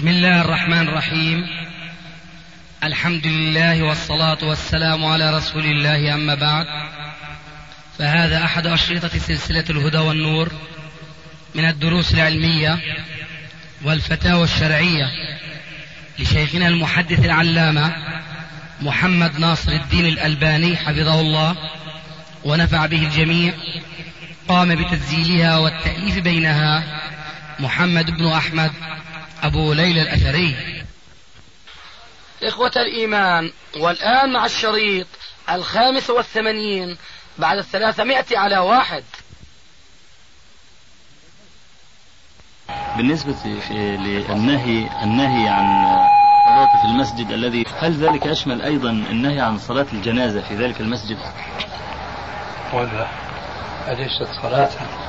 بسم الله الرحمن الرحيم. الحمد لله والصلاة والسلام على رسول الله، أما بعد، فهذا أحد أشرطة سلسلة الهدى والنور من الدروس العلمية والفتاوى الشرعية لشيخنا المحدث العلامة محمد ناصر الدين الألباني حفظه الله ونفع به الجميع. قام بتسجيلها والتأليف بينها محمد بن أحمد أبو ليلى الأثري. إخوة الإيمان، والآن مع الشريط 85 بعد 300 بالنسبة للنهي عن الصلاة في المسجد الذي، هل ذلك يشمل أيضا النهي عن صلاة الجنازة في ذلك المسجد؟ ولا أليست صلاة؟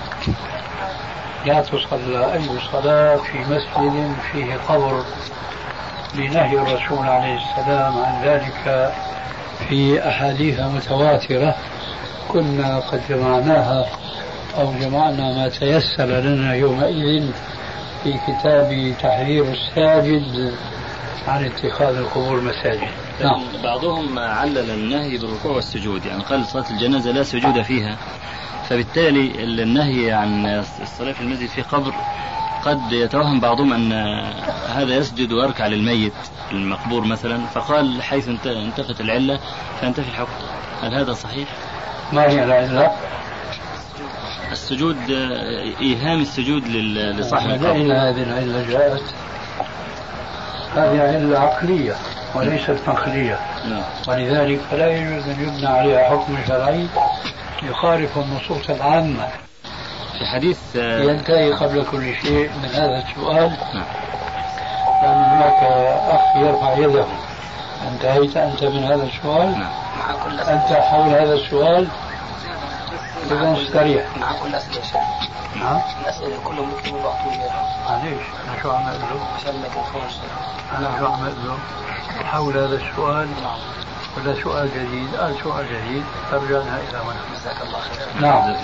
لا تصلى أي صلاة في مسجد فيه قبر لنهي الرسول عليه السلام عن ذلك في أحاديث متواترة كنا قد جمعناها أو جمعنا ما تيسر لنا يومئذ في كتاب تحرير الساجد عن اتخاذ القبور مساجد. بعضهم علل النهي بالركوع والسجود، يعني قال صلاة الجنازة لا سجود فيها، فبالتالي النهي عن الصلاة في المسجد في قبر قد يتوهم بعضهم أن هذا يسجد ويركع للميت المقبور مثلا، فقال حيث انتفت العلة فانتفي الحكم. هل هذا صحيح؟ ما هي العلة؟ السجود، إيهام السجود لصاحب القبر. هذه العلة جاءت، هذه علة عقلية وليست نقلية، ولذلك فلا يجوز أن يبنى عليها حكم شرعي يخالف النصوص العامة. في حديث ينتهي قبل كل شيء من هذا السؤال، لأن هناك أخ يرفع يده. انتهيت أنت من هذا السؤال؟ أنت حول هذا السؤال إذا استريح. مع كل أسئلة شيء. نعم. الأسئلة كلهم يكتبوا بعضهم. معليش، أنا شو أعمل له؟ عشان ما تنفعش. أنا شو أعمل له؟ حول هذا السؤال ولا سؤال جديد؟ سؤال جديد، فرجعنا إلى هنا. جزاك الله خير. نعم.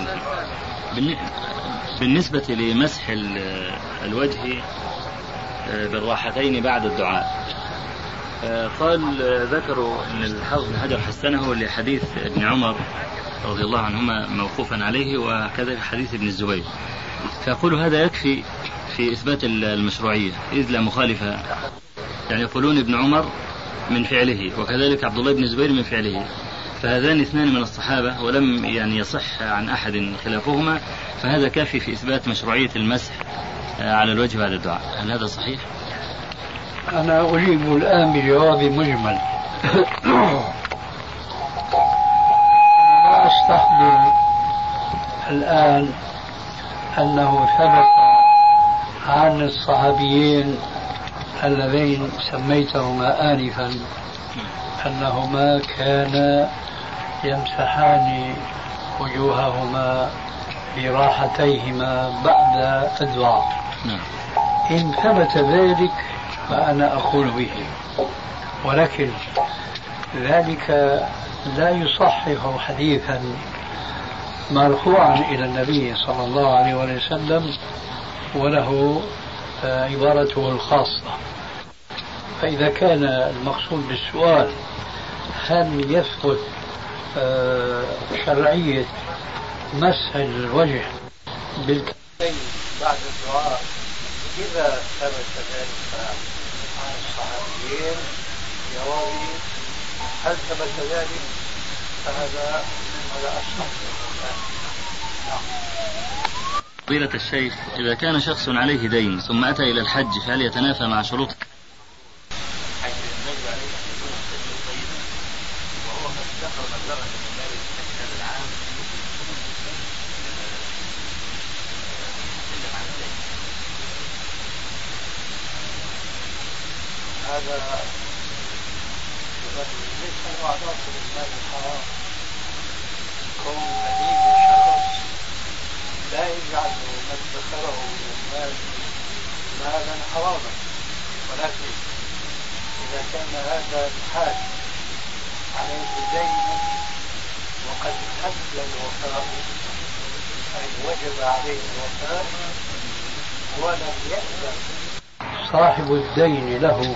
بالنسبة لمسح الوجه بالراحتين بعد الدعاء، قال ذكروا أن الحافظ بن حجر حسنه لحديث ابن عمر رضي الله عنهما موقوفا عليه، وكذا حديث ابن الزبير، فيقول هذا يكفي في إثبات المشروعية إذ لا مخالف. يعني يقولون ابن عمر من فعله وكذلك عبد الله بن الزبير من فعله، فهذان اثنان من الصحابة ولم يعني يصح عن أحد خلافهما، فهذا كافي في إثبات مشروعية المسح على الوجه بعد الدعاء. هل هذا صحيح؟ أنا أجيب الآن بجواب مجمل. لا أستحضر الآن أنه ثبت عن الصحابيين اللذين سميتهما آنفا أنهما كانا يمسحان وجوههما براحتيهما بعد الدعاء. إن ثبت ذلك فأنا أقول به، ولكن ذلك لا يصحح حديثا مرفوعا إلى النبي صلى الله عليه وسلم وله عبارته الخاصة. فإذا كان المقصود بالسؤال هل يثبت شرعية مسح الوجه بالكفين بعد الدعاء، إذا ثبت ذلك عن الصحابيين جوابي هل ثبت ذلك فهذا أصح. فضيلة الشيخ، إذا كان شخص عليه دين ثم أتى إلى الحج فهل يتنافى مع شروط؟ هذا ليس هو عناصر المال الحرام. كون مدين شخص لا يجعل من ذكره من المال مالا حراما، ولكن إذا كان هذا الحاج عليه دين وقد حل الوفاء أي وجب عليه الوفاء ولم يأذن صاحب الدين له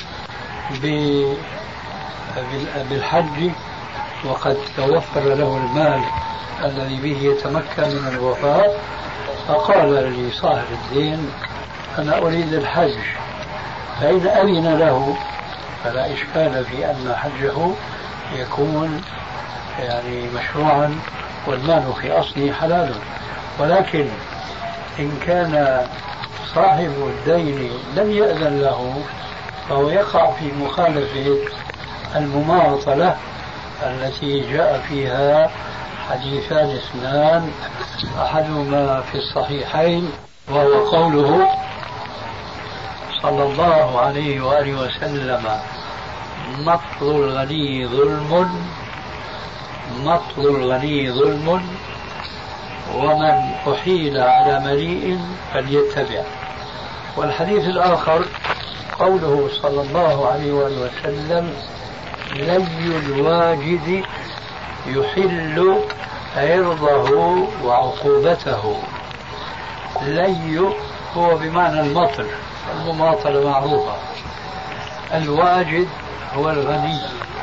بالحج وقد توفر له المال الذي به يتمكن من الوفاء، فقال لصاحب الدين أنا أريد الحج، فإن أذن له فلا إشكال في أن حجه يكون يعني مشروعا والمال في أصله حلال. ولكن إن كان صاحب الدين لم يأذن له فهو يقع في مخالفة المماطلة التي جاء فيها حديثان اثنان، أحدهما في الصحيحين وهو قوله صلى الله عليه وآله وسلم مطل الغني ظلم، مطل الغني ظلم، ومن أحيل على مليء فليتبع. والحديث الآخر قوله صلى الله عليه وآله وسلم لي الواجد يحل عرضه وعقوبته. لي هو بمعنى المطر، المماطلة معروفة. الواجد هو الغني،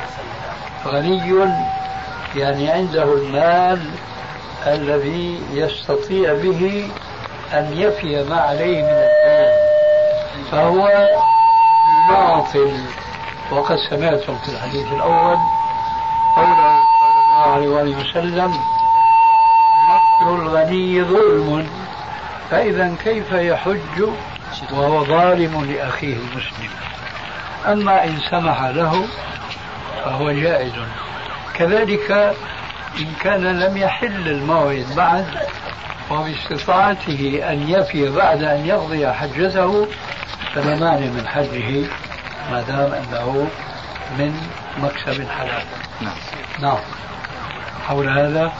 غني يعني عنده المال الذي يستطيع به أن يفي ما عليه من الدين، فهو معطل. وقد سمعتم في الحديث الأول قوله صلى الله عليه وسلم مطل الغني ظلم، فإذا كيف يحج وهو ظالم لأخيه المسلم؟ أما إن سمح له فهو جائز. كذلك إن كان لم يحل الموعد بعد وباستطاعته أن يفي بعد أن يقضي حجته فلا مانع من حجه ما دام أنه من مكسب حلال. نعم. حول هذا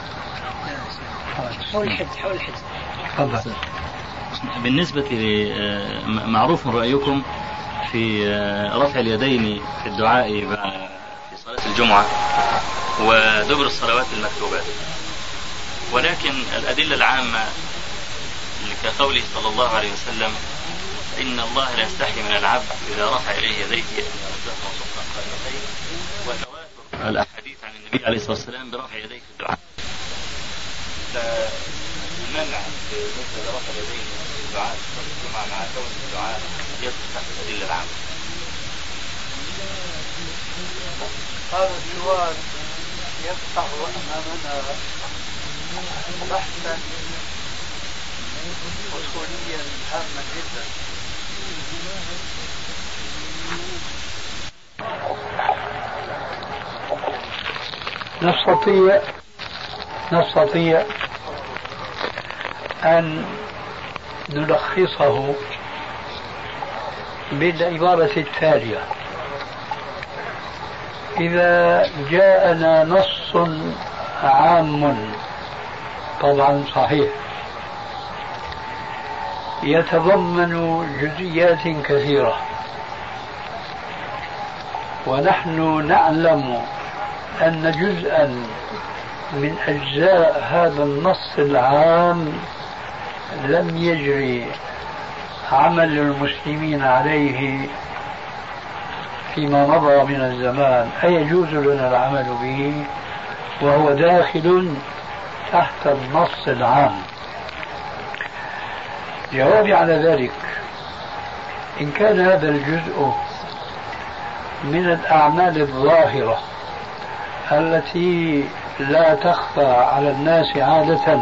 حول الحج تفضل. بالنسبة معروف رأيكم في رفع اليدين في الدعاء في صلاة الجمعة ودبر الصلوات المكتوبات، ولكن الأدلة العامة كقوله صلى الله عليه وسلم إن الله لا يستحي من العبد إذا رفع إليه يديه أن يردهما صفرا قائمتين، وتواتر الأحاديث عن النبي عليه الصلاة والسلام برفع يديه في الدعاء. فالمنع مثل رفع اليدين في الدعاء في صلاة الجمعة مع كون الدعاء يدخل تحت الأدلة العامة. هذا السؤال يفتح أمامنا بحثا أصوليا هاما جدا. نستطيع أن نلخصه بالعبارة التالية: إذا جاءنا نص عام طبعا صحيح يتضمن جزئيات كثيرة، ونحن نعلم أن جزءا من أجزاء هذا النص العام لم يجري عمل المسلمين عليه فيما مضى من الزمان، أيجوز لنا العمل به وهو داخل تحت النص العام؟ جوابي على ذلك: إن كان هذا الجزء من الأعمال الظاهرة التي لا تخفى على الناس عادة،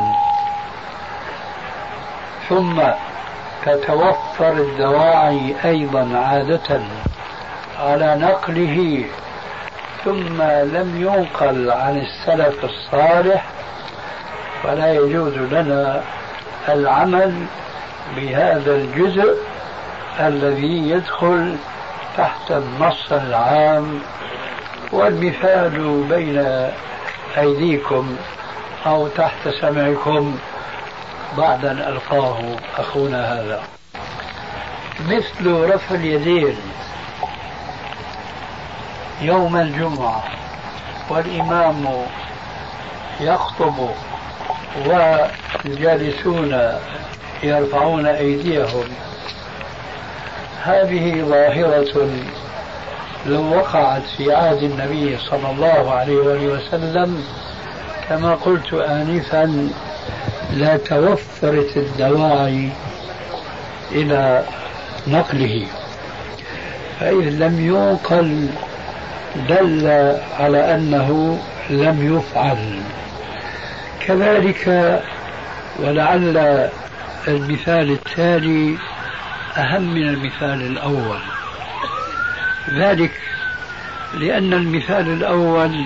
ثم تتوفر الدواعي أيضا عادة على نقله، ثم لم ينقل عن السلف الصالح، فلا يجوز لنا العمل بهذا الجزء الذي يدخل تحت النص العام. والمثال بين أيديكم أو تحت سمعكم بعد أن ألقاه أخونا هذا، مثل رفع اليدين يوم الجمعة والإمام يخطب والجالسون يرفعون أيديهم، هذه ظاهرة لو وقعت في عهد النبي صلى الله عليه وآله وسلم كما قلت آنفا لا توفرت الدواعي إلى نقله، فإذ لم ينقل دل على أنه لم يفعل. كذلك ولعل المثال التالي أهم من المثال الأول، ذلك لأن المثال الأول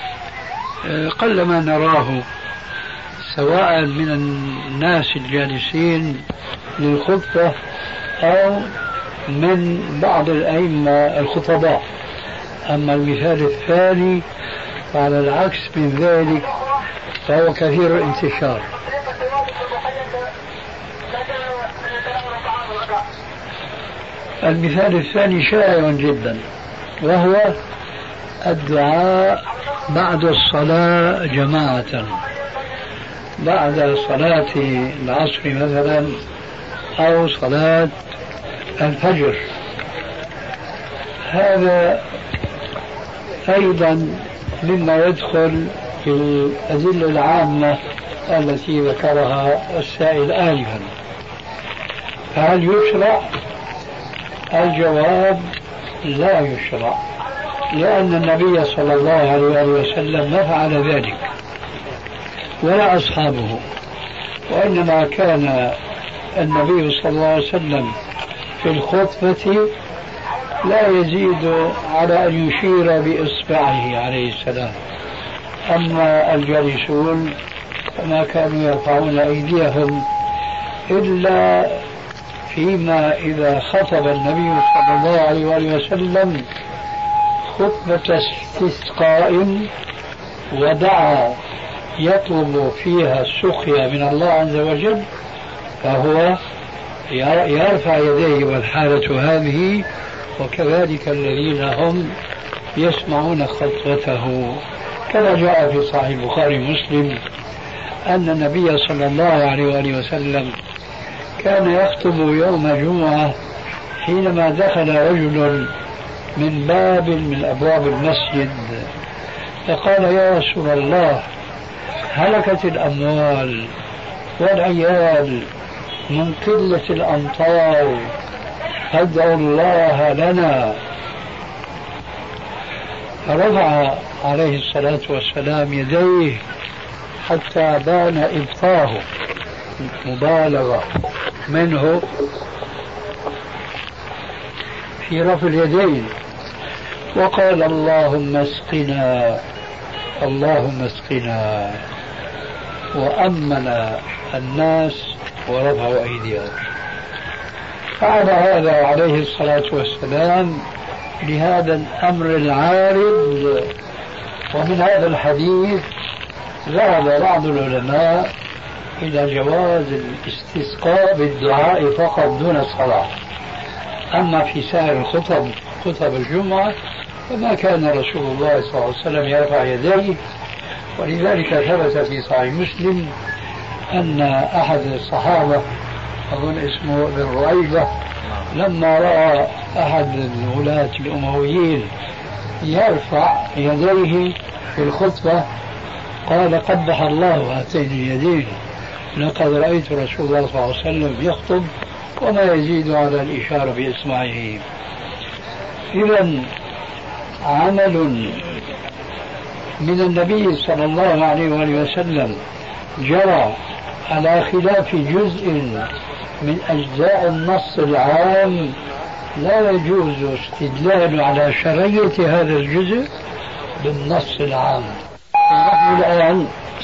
قلما نراه سواء من الناس الجالسين للخطبة أو من بعض الأئمة الخطباء. أما المثال الثاني فعلى العكس من ذلك فهو كثير الانتشار. المثال الثاني شائع جدا، وهو الدعاء بعد الصلاة جماعة، بعد صلاة العصر مثلا أو صلاة الفجر. هذا أيضا مما يدخل في الأدلة العامة التي ذكرها السائل آنفا. فهل يشرع؟ الجواب لا يشرع، لأن النبي صلى الله عليه وسلم ما فعل ذلك ولا أصحابه، وإنما كان النبي صلى الله عليه وسلم في الخطبة لا يزيد على أن يشير بإصبعه عليه السلام. أما الجالسون فما كانوا يرفعون أيديهم إلا فيما إذا خطب النبي صلى الله عليه وسلم خطبة استسقاء ودعا يطلب فيها السقيا من الله عز وجل، فهو يرفع يديه، والحالة هذه. وكذلك الذين هم يسمعون خطبته، كما جاء في صحيح البخاري ومسلم أن النبي صلى الله عليه وسلم كان يخطب يوم جمعة حينما دخل رجل من باب من أبواب المسجد فقال: يا رسول الله، هلكت الأموال والعيال من قلة الأمطار، فادعوا الله لنا. فرفع عليه الصلاة والسلام يديه حتى بان إبطاه، مبالغة منه في رفع اليدين، وقال: اللهم اسقنا اللهم اسقنا، وأمن الناس ورفعوا أيديهم. فعل هذا عليه الصلاة والسلام لهذا الأمر العارض. ومن هذا الحديث ذهب بعض العلماء إلى جواز الاستسقاء بالدعاء فقط دون الصلاة. أما في سائر خطب الجمعة فما كان رسول الله صلى الله عليه وسلم يرفع يديه، ولذلك ثبت في صحيح مسلم أن أحد الصحابة أظن اسمه ابن رؤيبة لما رأى أحد الولاة الأمويين يرفع يديه في الخطبة قال: قبح الله هاتين اليدين، لقد رأيت رسول الله صلى الله عليه وسلم يخطب وما يزيد على الإشارة بإصبعه. إذن عمل من النبي صلى الله عليه وآله وسلم جرى على خلاف جزء من أجزاء النص العام لا يجوز استدلال على شرعية هذا الجزء بالنص العام. ونحن الآن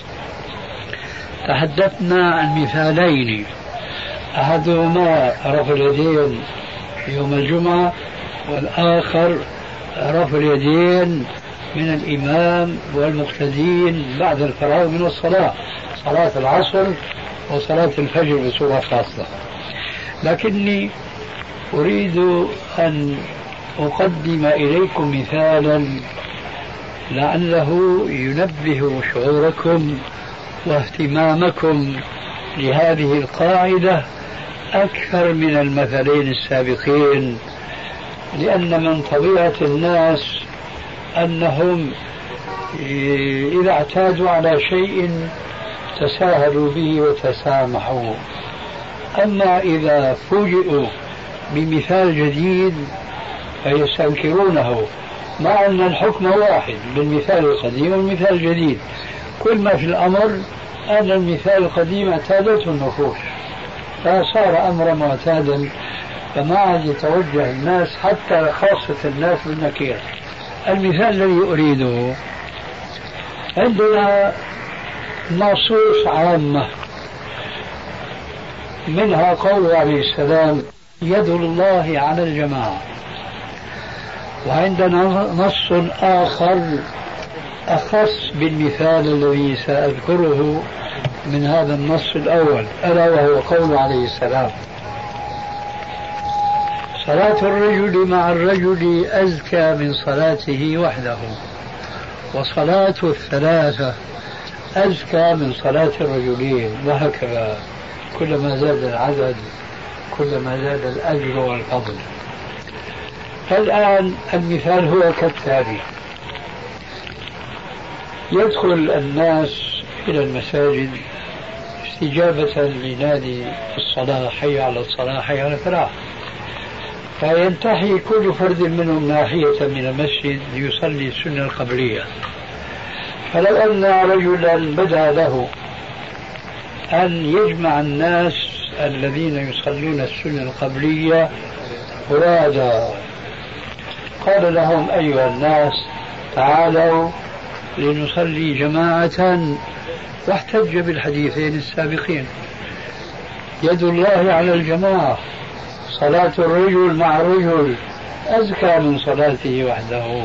تحدثنا عن مثالين، أحدهما رفع اليدين يوم الجمعة، والآخر رفع اليدين من الإمام والمقتدين بعد الفراغ من الصلاة، صلاة العصر وصلاة الفجر بصورة خاصة. لكني أريد أن أقدم إليكم مثالا لعله ينبه شعوركم واهتمامكم لهذه القاعدة أكثر من المثلين السابقين، لأن من طبيعة الناس أنهم إذا اعتادوا على شيء تساهلوا به وتسامحوا. أما إذا فوجئوا بمثال جديد فيستنكرونه، مع أن الحكم واحد بالمثال القديم والمثال الجديد. كل ما في الأمر أن المثال القديم اعتادته النفوس فصار أمرا معتادا، فما عاد يتوجه الناس حتى خاصة الناس بالنكير. المثال الذي أريده، عندنا نصوص عامة منها قوله عليه السلام يد الله على الجماعة، وعندنا نص آخر أخص بالمثال الذي سأذكره من هذا النص الأول، ألا وهو قوله عليه السلام صلاة الرجل مع الرجل أزكى من صلاته وحده، وصلاة الثلاثة أزكى من صلاة الرجلين، وهكذا كلما زاد العدد كلما زاد الأجر والفضل. فالآن المثال هو كالتالي: يدخل الناس إلى المساجد استجابة لنادي الصلاة، حي على الصلاة حي على الفلاح، فينتهي كل فرد منهم ناحية من المسجد ليصلي السنة القبلية. فلو أن رجلا بدا له أن يجمع الناس الذين يصلون السنة القبلية فرادا، قال لهم أيها الناس تعالوا لنصلي جماعة، واحتج بالحديثين السابقين: يد الله على الجماعة، صلاة الرجل مع الرجل أزكى من صلاته وحده.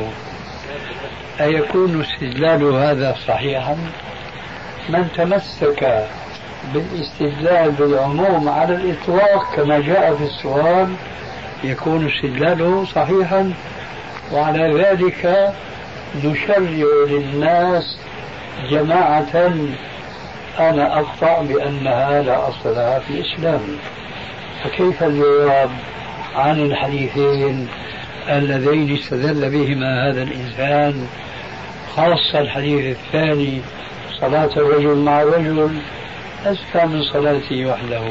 أيكون استدلال هذا صحيحا؟ من تمسك بالاستدلال بالعموم على الإطلاق كما جاء في السؤال يكون استدلاله صحيحا، وعلى ذلك نشرع للناس جماعة أنا أقطع بأنها لا أصل لها في الإسلام. فكيف الجواب عن الحديثين اللذين استدل بهما هذا الإنسان، خاصة الحديث الثاني صلاة الرجل مع الرجل أزكى من صلاته وحده؟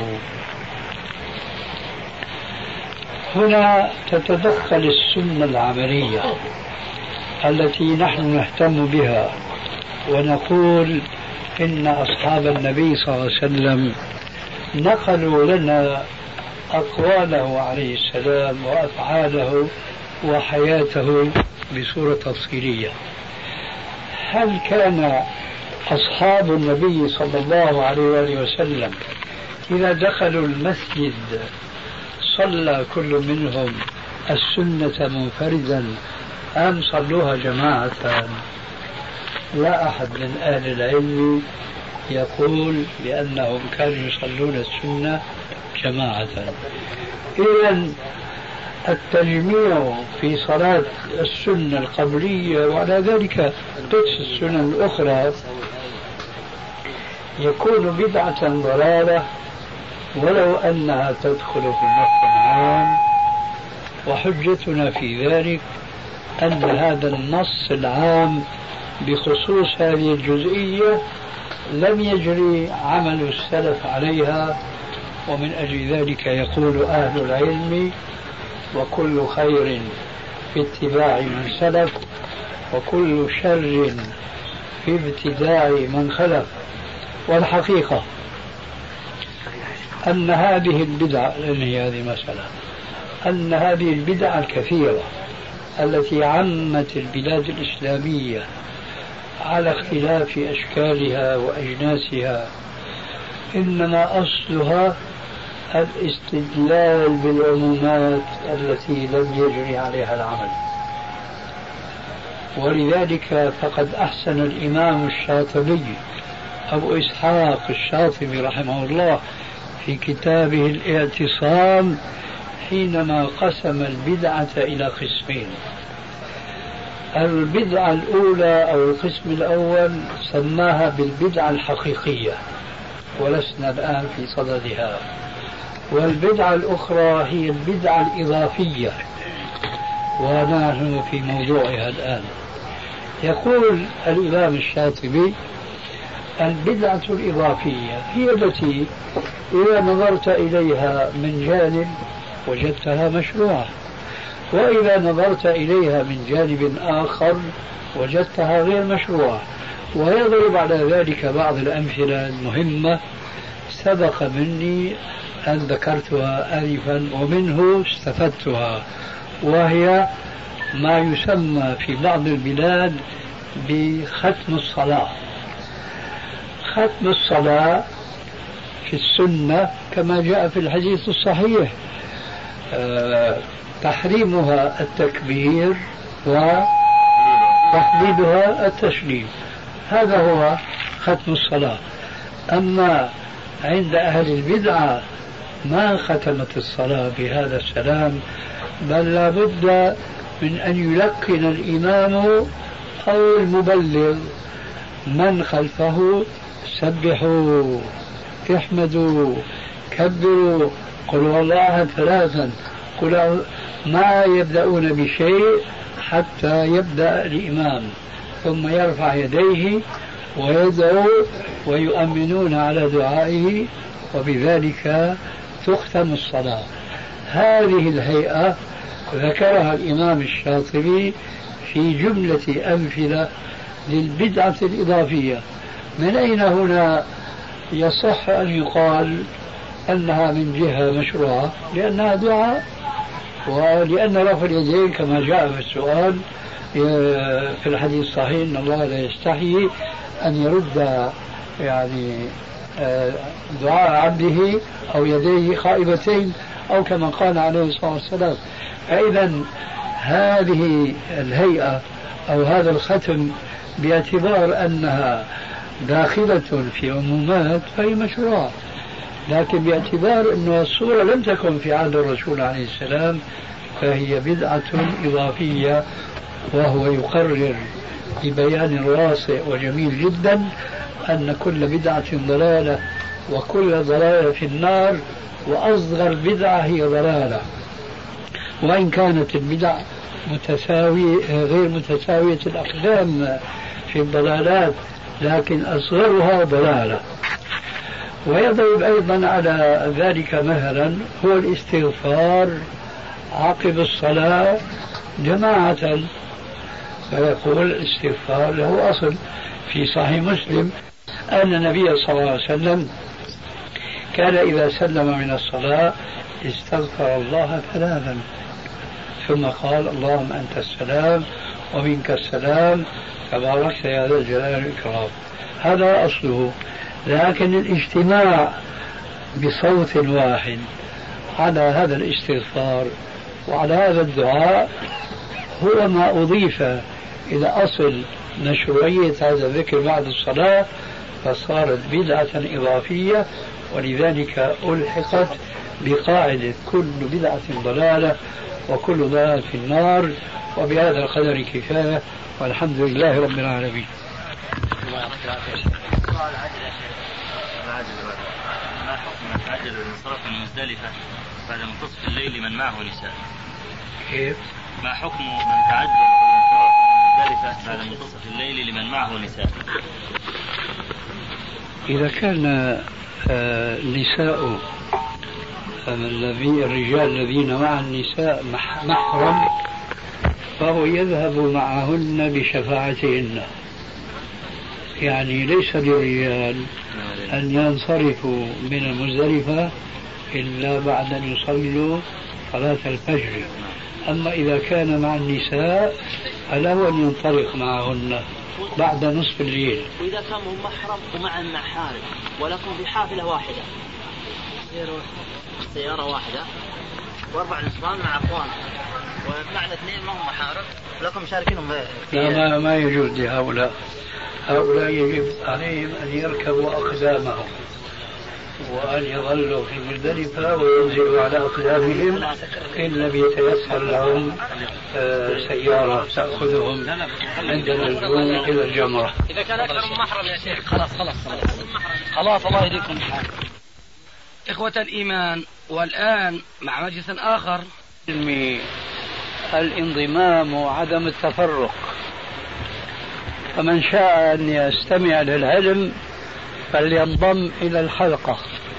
هنا تتدخل السنة العملية التي نحن نهتم بها، ونقول إن أصحاب النبي صلى الله عليه وسلم نقلوا لنا أقواله عليه السلام وأفعاله وحياته بصورة تفصيلية. هل كان أصحاب النبي صلى الله عليه وآله وسلم إذا دخلوا المسجد صلى كل منهم السنة منفردا أم صلوها جماعة؟ لا أحد من أهل العلم يقول بأنهم كانوا يصلون السنة جماعة. إذن التجميع في صلاة السنة القبلية وعلى ذلك قدس السنن الأخرى يكون بدعة ضلالة ولو أنها تدخل في النص العام. وحجتنا في ذلك أن هذا النص العام بخصوص هذه الجزئية لم يجري عمل السلف عليها، ومن أجل ذلك يقول أهل العلم: وكل خير في اتباع من سلف، وكل شر في ابتداع من خلف. والحقيقة أن هذه البدع، لأن هذه مسألة، أن هذه البدع الكثيرة التي عمت البلاد الإسلامية على اختلاف أشكالها وأجناسها إنما أصلها الاستدلال بالعمومات التي لم يجري عليها العمل. ولذلك فقد أحسن الإمام الشاطبي أبو إسحاق الشاطبي رحمه الله في كتابه الاعتصام حينما قسم البدعة إلى قسمين. البدعة الأولى أو القسم الأول سماها بالبدعة الحقيقية، ولسنا الآن في صددها. والبدعة الأخرى هي البدعة الإضافية، ونحن في موضوعها الآن. يقول الإمام الشاطبي: البدعة الإضافية هي التي إذا نظرت إليها من جانب وجدتها مشروعة، وإذا نظرت إليها من جانب آخر وجدتها غير مشروعة. ويضرب على ذلك بعض الأمثلة المهمة سبق مني أن ذكرتها آنفا ومنه استفدتها، وهي ما يسمى في بعض البلاد بختم الصلاة. ختم الصلاة في السنة كما جاء في الحديث الصحيح تحريمها التكبير وتحديدها التسليم، هذا هو ختم الصلاة. أما عند أهل البدعة ما ختمت الصلاة بهذا السلام، بل لا بد من أن يلقن الإمام أو المبلغ من خلفه: سبحوا، احمدوا، كبروا، قلوا الله ثلاثا، ما يبدأون بشيء حتى يبدأ الإمام، ثم يرفع يديه ويدعو ويؤمنون على دعائه، وبذلك تختم الصلاة. هذه الهيئة ذكرها الإمام الشاطبي في جملة أمثلة للبدعة الإضافية. من أين هنا يصح أن يقال أنها من جهة مشروعة؟ لأنها دعاء، ولأن رفع اليدين كما جاء في السؤال في الحديث الصحيح: إن الله لا يستحيي أن يرد دعاء عبده أو يديه خائبتين، أو كما قال عليه الصلاة والسلام. فإذا هذه الهيئة أو هذا الختم باعتبار أنها داخلة في عمومات فهي مشروعة، لكن باعتبار أن الصورة لم تكن في عهد الرسول عليه السلام فهي بدعة إضافية. وهو يقرر ببيان واسع وجميل جدا أن كل بدعة ضلالة وكل ضلالة في النار، وأصغر بدعة هي ضلالة، وإن كانت البدع غير متساوية الأقدام في الضلالات، لكن أصغرها ضلالة. ويضرب أيضا على ذلك مثلا هو الاستغفار عقب الصلاة جماعة، فيقول الاستغفار له أصل في صحيح مسلم أن النبي صلى الله عليه وسلم كان إذا سلم من الصلاة استغفر الله ثلاثا، ثم قال: اللهم أنت السلام ومنك السلام تباركت يا ذا الجلال والإكرام. هذا أصله. لكن الاجتماع بصوت واحد على هذا الاستغفار وعلى هذا الدعاء هو ما أضيف إلى أصل مشروعية هذا الذكر بعد الصلاة، فصارت بدعة إضافية، ولذلك ألحقت بقاعدة كل بدعة ضلالة وكل ضلالة في النار. وبهذا القدر كفاية، والحمد لله رب العالمين. ما حكم من تعجل الانصراف من مزدلفة بعد منتصف الليل من معه نساء؟ كيف؟ ما حكم من تعجل الانصراف من مزدلفة بعد منتصف الليل لمن معه نساء؟ إذا كان النساء الرجال الذين مع النساء محرم فهو يذهب معهن بشفاعتهن، يعني ليس للرجال أن ينصرفوا من المزدلفة إلا بعد أن يصلوا صلاة الفجر. أما إذا كان مع النساء فله أن ينطلق معهن بعد نصف الليل. وإذا كانوا محرم ومع المحارم ولكم في حافلة واحدة، سيارة واحدة وأربع نسوان مع أخوان ومعنا اثنين ما هم محارم لكم مشاركينهم لا ما يجوز لهؤلاء. هؤلاء يجب عليهم أن يركبوا أقدامهم وأن يظلوا في المزدلفة وينزلوا على أقدامهم إن لم يتيسر لهم سيارة تأخذهم عند النزول إلى الجمرة. إذا كان أكثر من محرم يا شيخ خلاص الله يهديكم. إخوة الإيمان، والآن مع مجلس آخر. الانضمام وعدم التفرق، فمن شاء أن يستمع للعلم فلينضم إلى الحلقة.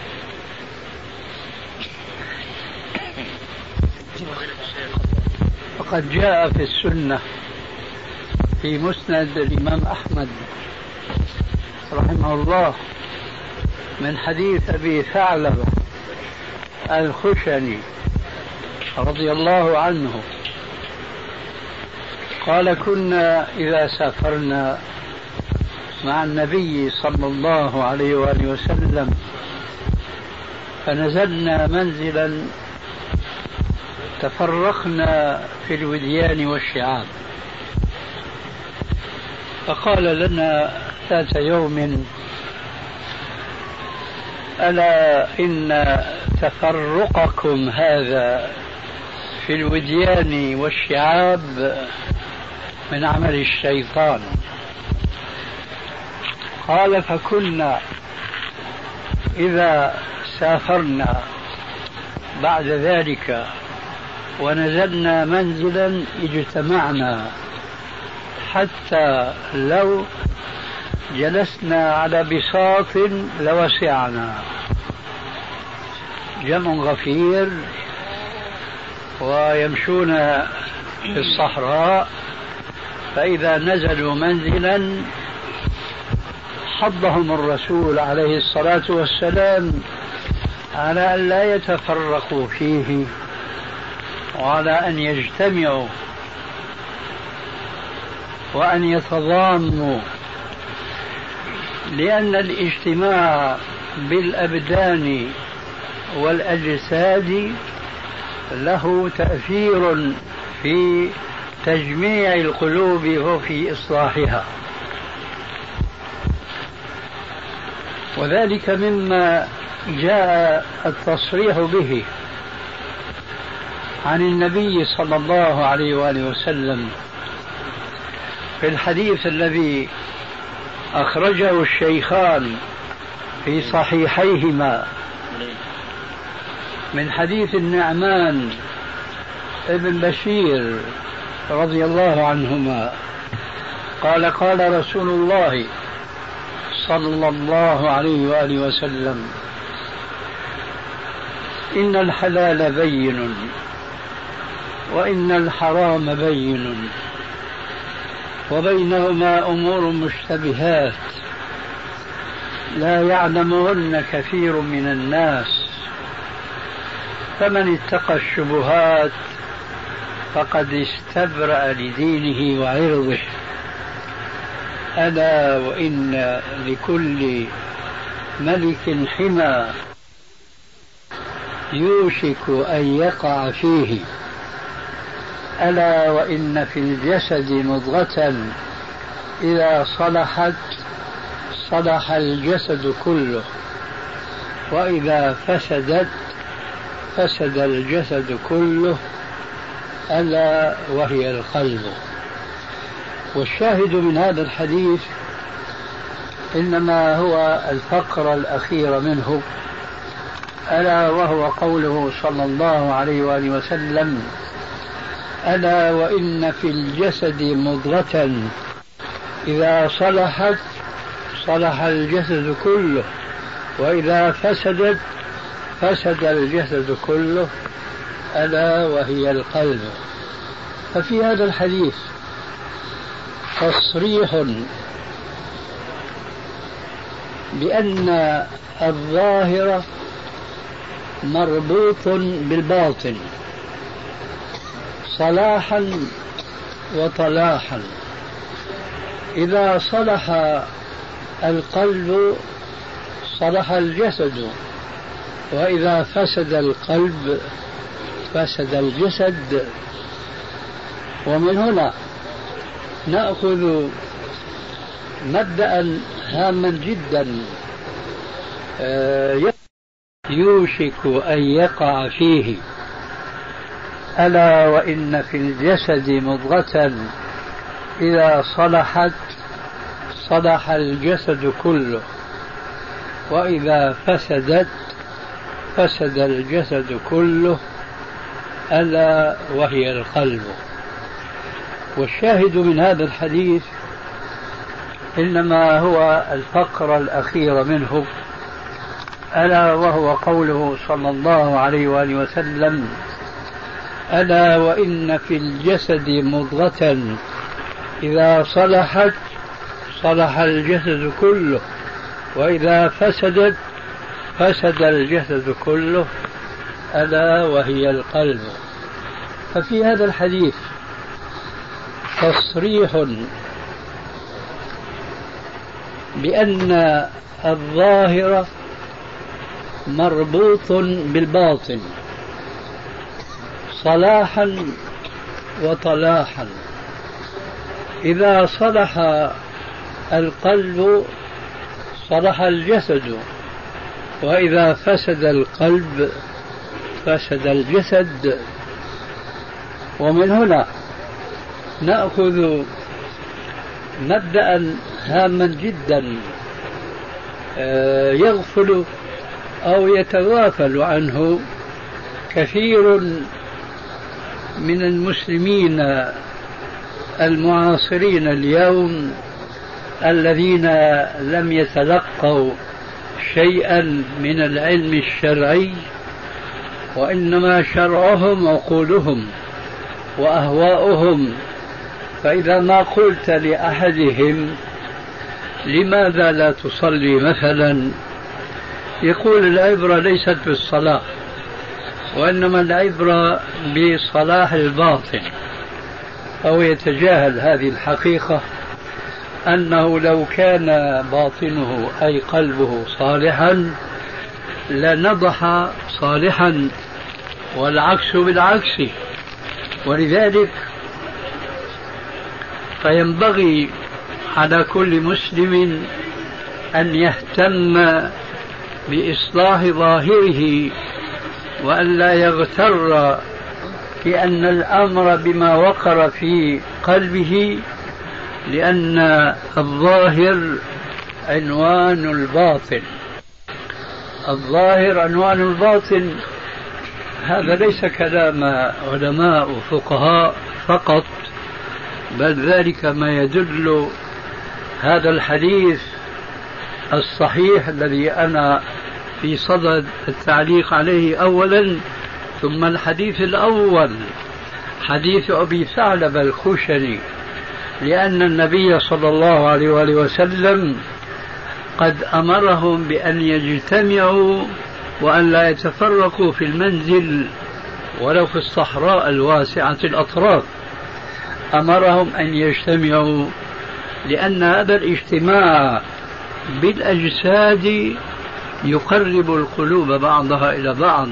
وقد جاء في السنة في مسند الإمام أحمد رحمه الله من حديث أبي ثعلبة الخشني رضي الله عنه قال: كنا إذا سافرنا مع النبي صلى الله عليه وآله وسلم فنزلنا منزلا تفرقنا في الوديان والشعاب، فقال لنا ذات يوم: ألا إن تفرقكم هذا في الوديان والشعاب من عمل الشيطان. قال: فكنا إذا سافرنا بعد ذلك ونزلنا منزلا اجتمعنا حتى لو جلسنا على بساط لوسعنا. جمع غفير ويمشون في الصحراء، فإذا نزلوا منزلا حضهم الرسول عليه الصلاة والسلام على أن لا يتفرقوا فيه وعلى أن يجتمعوا وأن يتضاموا، لأن الاجتماع بالأبدان والأجساد له تأثير في تجميع القلوب وفي إصلاحها، وذلك مما جاء التصريح به عن النبي صلى الله عليه وآله وسلم في الحديث الذي أخرجه الشيخان في صحيحيهما من حديث النعمان ابن بشير رضي الله عنهما قال: قال رسول الله صلى الله عليه وآله وسلم: إن الحلال بين وإن الحرام بين وبينهما أمور مشتبهات لا يعلمهن كثير من الناس، فمن اتقى الشبهات فقد استبرأ لدينه وعرضه. ألا وإن لكل ملك حمى يوشك أن يقع فيه. ألا وإن في الجسد مضغة إذا صلحت صلح الجسد كله، وإذا فسدت فسد الجسد كله، ألا وهي القلب. والشاهد من هذا الحديث إنما هو الفقرة الأخيرة منه، ألا وهو قوله صلى الله عليه وآله وسلم: ألا وإن في الجسد مضغة إذا صلحت صلح الجسد كله، وإذا فسدت فسد الجسد كله، ألا وهي القلب. ففي هذا الحديث تصريح بأن الظاهر مربوط بالباطن صلاحا وطلاحا. إذا صلح القلب صلح الجسد، وإذا فسد القلب فسد الجسد. ومن هنا نأخذ مبدأ هاما جدا يوشك أن يقع فيه: ألا وإن في الجسد مضغة إذا صلحت صلح الجسد كله، وإذا فسدت فسد الجسد كله ألا وهي القلب. والشاهد من هذا الحديث إنما هو الفقرة الأخيرة منه، ألا وهو قوله صلى الله عليه وآله وسلم: ألا وإن في الجسد مضغة إذا صلحت صلح الجسد كله وإذا فسدت فسد الجسد كله ألا وهي القلب. ففي هذا الحديث تصريح بأن الظاهر مربوط بالباطن صلاحا وطلاحا. إذا صلح القلب صلح الجسد، وإذا فسد القلب فسد الجسد. ومن هنا نأخذ مبدأ هاما جدا يغفل أو يتغافل عنه كثير من المسلمين المعاصرين اليوم، الذين لم يتلقوا شيئا من العلم الشرعي، وإنما شرعهم عقولهم وأهواؤهم. فإذا ما قلت لأحدهم لماذا لا تصلي مثلا، يقول العبرة ليست بالصلاة، وإنما العبرة بصلاح الباطن، أو يتجاهل هذه الحقيقة أنه لو كان باطنه أي قلبه صالحا لنضح صالحا، والعكس بالعكس. ولذلك فينبغي على كل مسلم أن يهتم بإصلاح ظاهره، وأن لا يغتر بأن الأمر بما وقر في قلبه، لأن الظاهر عنوان الباطن. الظاهر عنوان الباطن، هذا ليس كلام علماء وفقهاء فقط، بل ذلك ما يدل هذا الحديث الصحيح الذي أنا في صدد التعليق عليه أولا، ثم الحديث الأول حديث أبي ثعلب الخشني، لأن النبي صلى الله عليه وآله وسلم قد أمرهم بأن يجتمعوا وأن لا يتفرقوا في المنزل ولو في الصحراء الواسعة الأطراف. أمرهم أن يجتمعوا لأن هذا الاجتماع بالأجساد يقرب القلوب بعضها إلى بعض.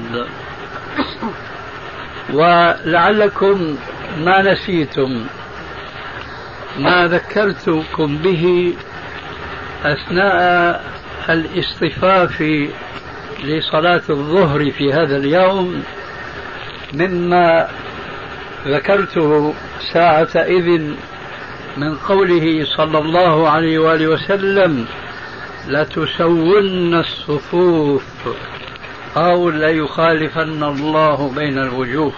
ولعلكم ما نسيتم ما ذكرتكم به أثناء الاصطفاف لصلاة الظهر في هذا اليوم، مما ذكرته ساعة إذن من قوله صلى الله عليه وآله وسلم: لتسون الصفوف أو ليخالفن الله بين الوجوه.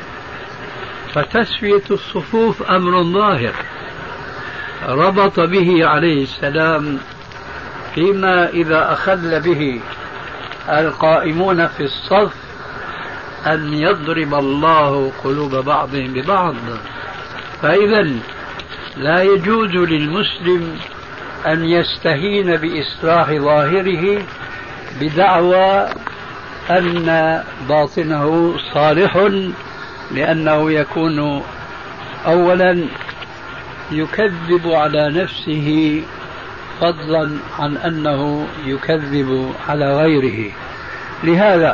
فتسوية الصفوف أمر ظاهر ربط به عليه السلام فيما إذا أخل به القائمون في الصف أن يضرب الله قلوب بعضهم ببعض. فإذا لا يجوز للمسلم أن يستهين بإصلاح ظاهره بدعوى أن باطنه صالح، لأنه يكون أولا يكذب على نفسه فضلا عن أنه يكذب على غيره. لهذا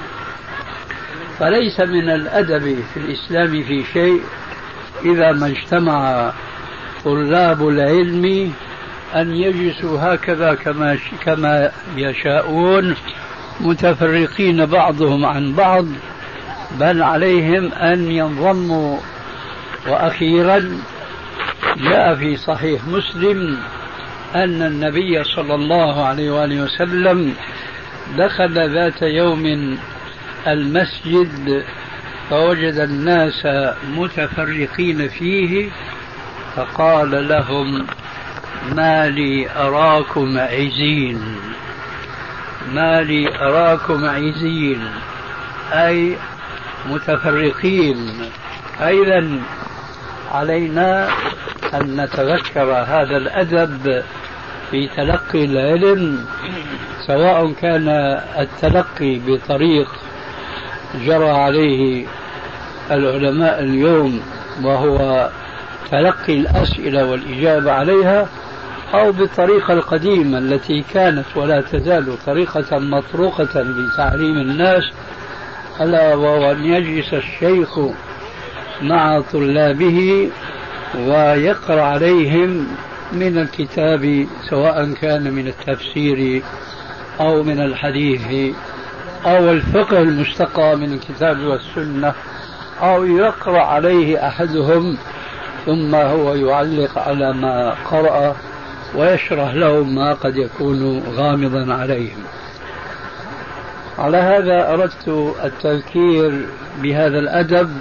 فليس من الأدب في الإسلام في شيء إذا ما اجتمع طلاب العلم أن يجلسوا هكذا كما يشاءون متفرقين بعضهم عن بعض، بل عليهم أن ينضموا. وأخيرا جاء في صحيح مسلم أن النبي صلى الله عليه وآله وسلم دخل ذات يوم المسجد فوجد الناس متفرقين فيه فقال لهم: ما لي أراكم عزين، ما لي أراكم عزين، أي متفرقين. أيضا علينا أن نتذكر هذا الأدب في تلقي العلم، سواء كان التلقي بطريق جرى عليه العلماء اليوم وهو تلقي الأسئلة والإجابة عليها، أو بالطريقة القديمة التي كانت ولا تزال طريقة مطروقة لتعليم الناس، ألا وهو أن يجلس الشيخ مع طلابه ويقرأ عليهم من الكتاب، سواء كان من التفسير أو من الحديث أو الفقه المستقى من الكتاب والسنة، أو يقرأ عليه أحدهم ثم هو يعلق على ما قرأ ويشرح لهم ما قد يكون غامضا عليهم. على هذا أردت التذكير بهذا الأدب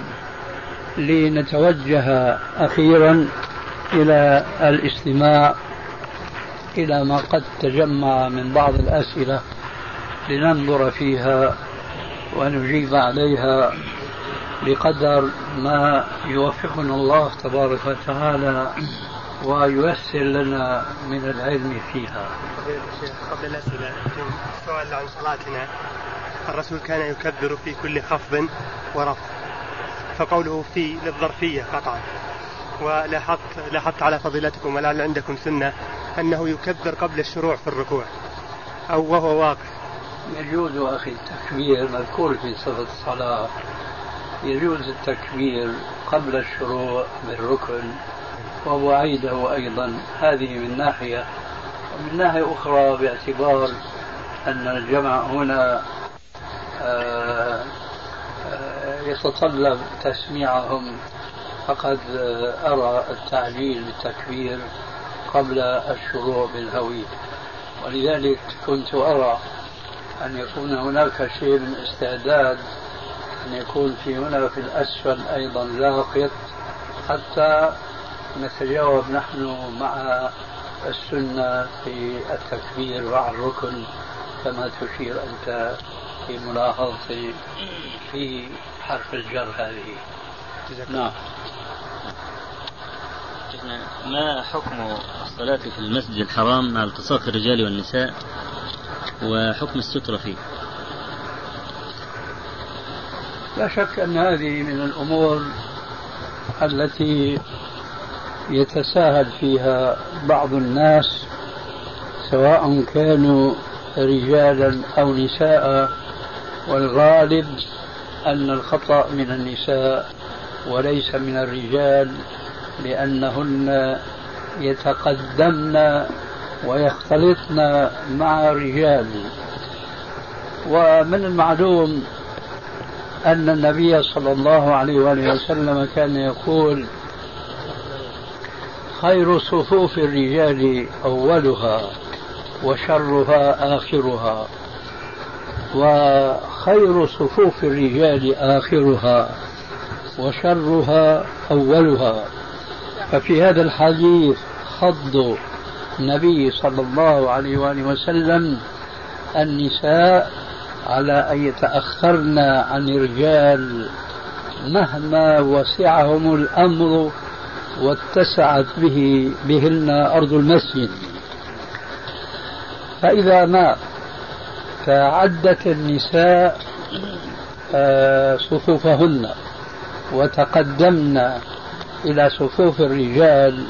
لنتوجه أخيرا إلى الاستماع إلى ما قد تجمع من بعض الأسئلة لننظر فيها ونجيب عليها بقدر ما يوفقنا الله تبارك وتعالى وييسر لنا من العلم فيها. قبل الأسئلة سؤال عن صلاتنا. الرسول كان يكبر في كل خفض ورفع، فقوله في للظرفية قطعا، ولاحظت على فضيلتكم ولعل عندكم سنة أنه يكبر قبل الشروع في الركوع أو وهو واقف. يجوز أخي التكبير مذكور في صفة الصلاة، يجوز التكبير قبل الشروع بالركن وهو عيده أيضا. هذه من ناحية، ومن ناحية أخرى باعتبار أن الجمع هنا يتطلب تسميعهم، فقد أرى التعليل بالتكبير قبل الشروع بالهوي، ولذلك كنت أرى أن يكون هناك شيء من استعداد، أن يكون في هنا في الأسفل أيضا لاقط، حتى نتجاوب نحن مع السنة في التكبير مع الركن كما تشير أنت في ملاحظتي في حرف الجر هذه. نعم. ما حكم الصلاة في المسجد الحرام مع التصاق الرجال والنساء وحكم السترة فيه؟ لا شك أن هذه من الأمور التي يتساهل فيها بعض الناس، سواء كانوا رجالا أو نساء، والغالب أن الخطأ من النساء وليس من الرجال، لأنهن يتقدمن ويختلطن مع الرجال. ومن المعلوم أن النبي صلى الله عليه وآله وسلم كان يقول: خير صفوف الرجال أولها وشرها آخرها، وخير صفوف الرجال آخرها وشرها أولها. ففي هذا الحديث حض النبي صلى الله عليه وآله وسلم النساء على أن يتأخرن عن الرجال مهما وسعهم الأمر واتسعت بهن أرض المسجد. فإذا ما فعدت النساء صفوفهن وتقدمن إلى صفوف الرجال،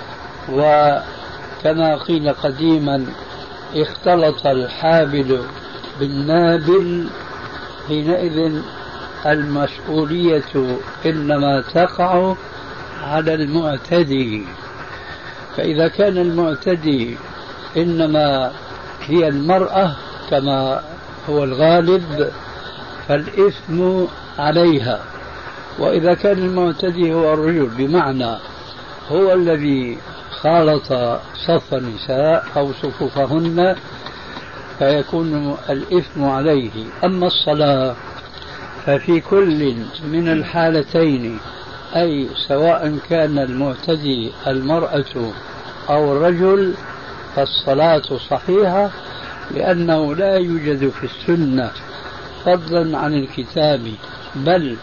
وكما قيل قديما: اختلط الحابل بالنابل، حينئذ المسؤولية إنما تقع على المعتدي. فإذا كان المعتدي إنما هي المرأة كما هو الغالب فالإثم عليها، وإذا كان المعتدي هو الرجل بمعنى هو الذي خالط صف النساء أو صفوفهن، فيكون الإثم عليه. أما الصلاة ففي كل من الحالتين، أي سواء كان المعتدي المرأة أو الرجل، فالصلاة صحيحة، لأنه لا يوجد في السنة فضلا عن الكتاب بل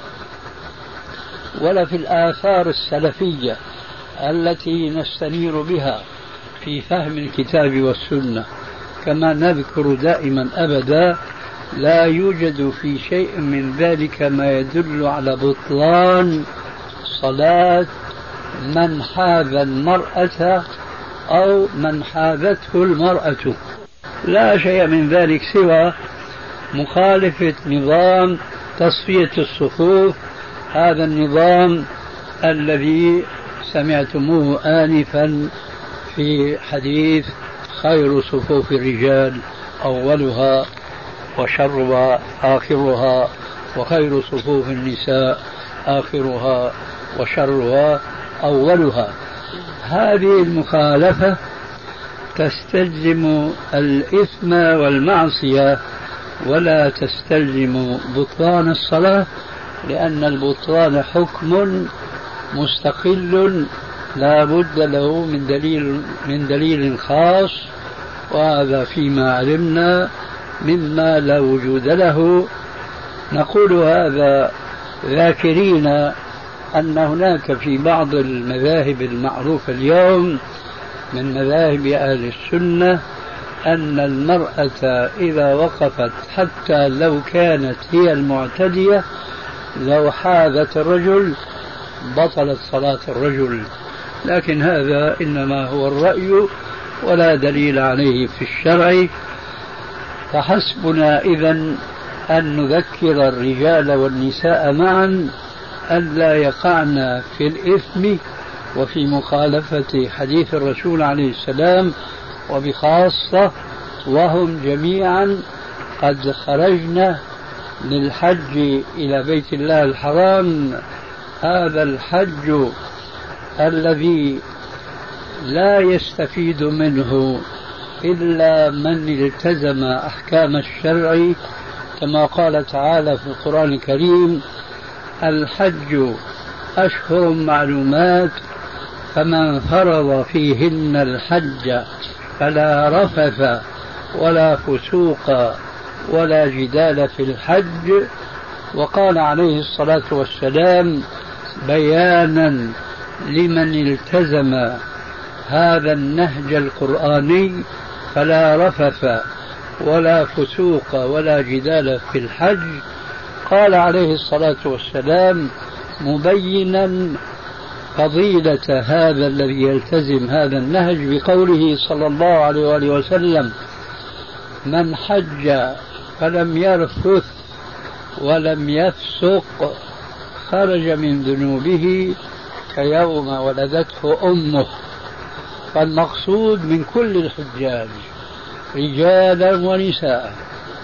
ولا في الآثار السلفية التي نستنير بها في فهم الكتاب والسنة، كما نذكر دائما أبدا لا يوجد في شيء من ذلك ما يدل على بطلان صلاة من حاذ المرأة أو من حاذته المرأة، لا شيء من ذلك سوى مخالفة نظام تصفية الصفوف، هذا النظام الذي سمعتموه آنفا في حديث خير صفوف الرجال أولها وشرها آخرها، وخير صفوف النساء آخرها وشرها أولها. هذه المخالفة تستلزم الإثم والمعصية ولا تستلزم بطلان الصلاة، لأن البطلان حكم مستقل لا بد له من دليل خاص، وهذا فيما علمنا مما لا وجود له. نقول هذا ذاكرين أن هناك في بعض المذاهب المعروفة اليوم من مذاهب أهل السنة أن المرأة إذا وقفت حتى لو كانت هي المعتدية لو حاذت الرجل بطلت صلاة الرجل، لكن هذا إنما هو الرأي ولا دليل عليه في الشرع. فحسبنا إذن أن نذكر الرجال والنساء معا ألا يقعن في الإثم وفي مخالفة حديث الرسول عليه السلام، وبخاصة وهم جميعا قد خرجنا للحج إلى بيت الله الحرام، هذا الحج الذي لا يستفيد منه إلا من التزم أحكام الشرع، كما قال تعالى في القرآن الكريم: الحج أشهر معلومات فمن فرض فيهن الحج فلا رفث ولا فسوق ولا جدال في الحج. وقال عليه الصلاة والسلام بيانا لمن التزم هذا النهج القرآني: فلا رفث ولا فسوق ولا جدال في الحج. قال عليه الصلاة والسلام مبينا فضيلة هذا الذي يلتزم هذا النهج بقوله صلى الله عليه وآله وسلم: من حج فلم يرفث ولم يفسق خرج من ذنوبه كيوم ولدته أمه. فالمقصود من كل الحجاج رجالا ونساء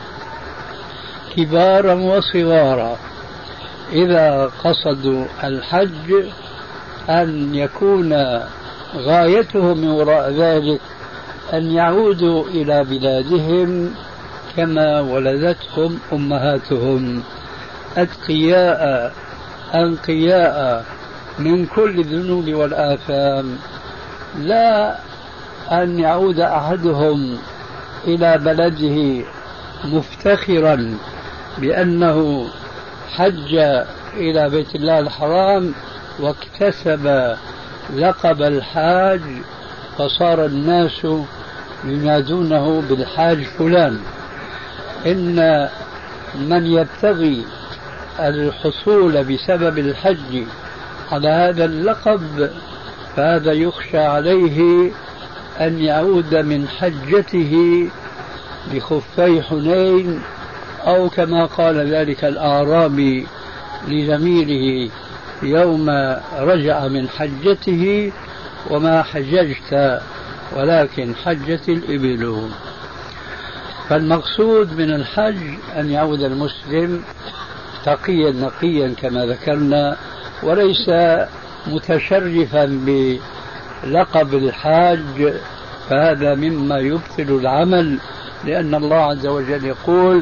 كبارا وصغارا إذا قصدوا الحج أن يكون غايتهم من وراء ذلك أن يعودوا إلى بلادهم كما ولدتهم أمهاتهم أتقياء أنقياء من كل الذنوب والآثام، لا أن يعود أحدهم إلى بلده مفتخرا بأنه حج إلى بيت الله الحرام واكتسب لقب الحاج فصار الناس ينادونه بالحاج فلان. إن من يبتغي الحصول بسبب الحج على هذا اللقب فهذا يخشى عليه أن يعود من حجته بخفي حنين، أو كما قال ذلك الأعرابي لزميله يوم رجع من حجته: وما حججت ولكن حجت الإبل. فالمقصود من الحج أن يعود المسلم تقيا نقيا كما ذكرنا، وليس متشرفا بلقب الحاج، فهذا مما يبطل العمل، لأن الله عز وجل يقول